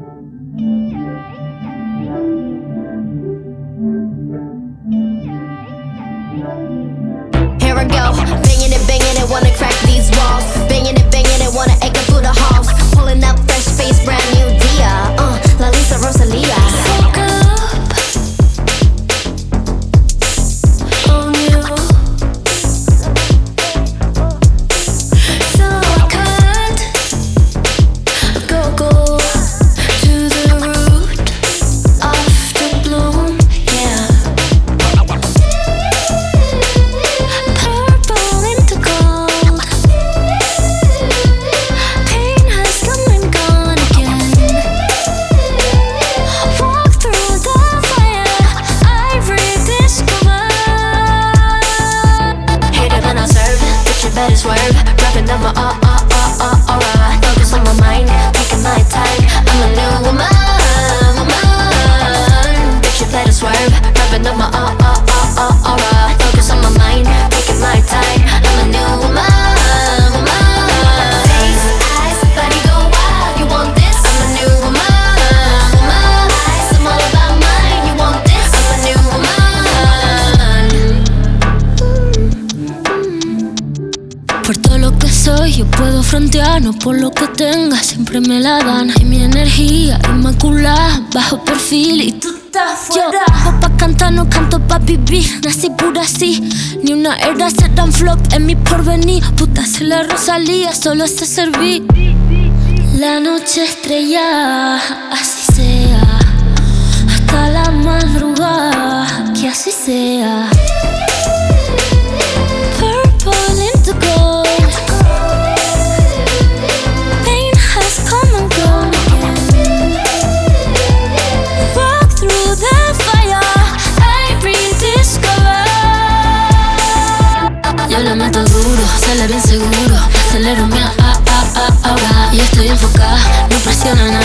Here I go, banging it, wanna crack these walls. Banging it, wanna echo through the halls. Pulling up fresh face, brand new Dia. La Lisa Rosalia. Woke up on you, so I can't go to the root of the bloom, yeah. Purple into gold, pain has come and gone again. Walk through the fire, I rediscover. Hate it when I serve, bitch you better swerve. Wrapping up my aura. Focus on my mind, taking my time. I'm a new woman. Bitch you better swerve. Wrapping up my aura. Focus on my mind, taking my time. I'm a new woman. Face, eyes, body go wild. You want this? I'm a new woman. I'm all about mine. You want this? I'm a new woman. Por todo lo que soy, yo puedo frontear, no por lo que tenga, siempre me la dan. Y mi energía inmaculada, bajo perfil y tú estás fuera. Yo, pa' cantar, no canto pa' vivir, nací pura así. Ni una era se dan flop en mi porvenir. Puta, soy la Rosalía, solo sé servir. La noche estrellada, así sea. Hasta la madrugada, que así sea. Purple into gold, pain has come and gone again. Walk through the fire, I rediscover. Yo le meto duro, sale bien seguro. Acelero mi ahora y estoy enfocada, no presiona nada.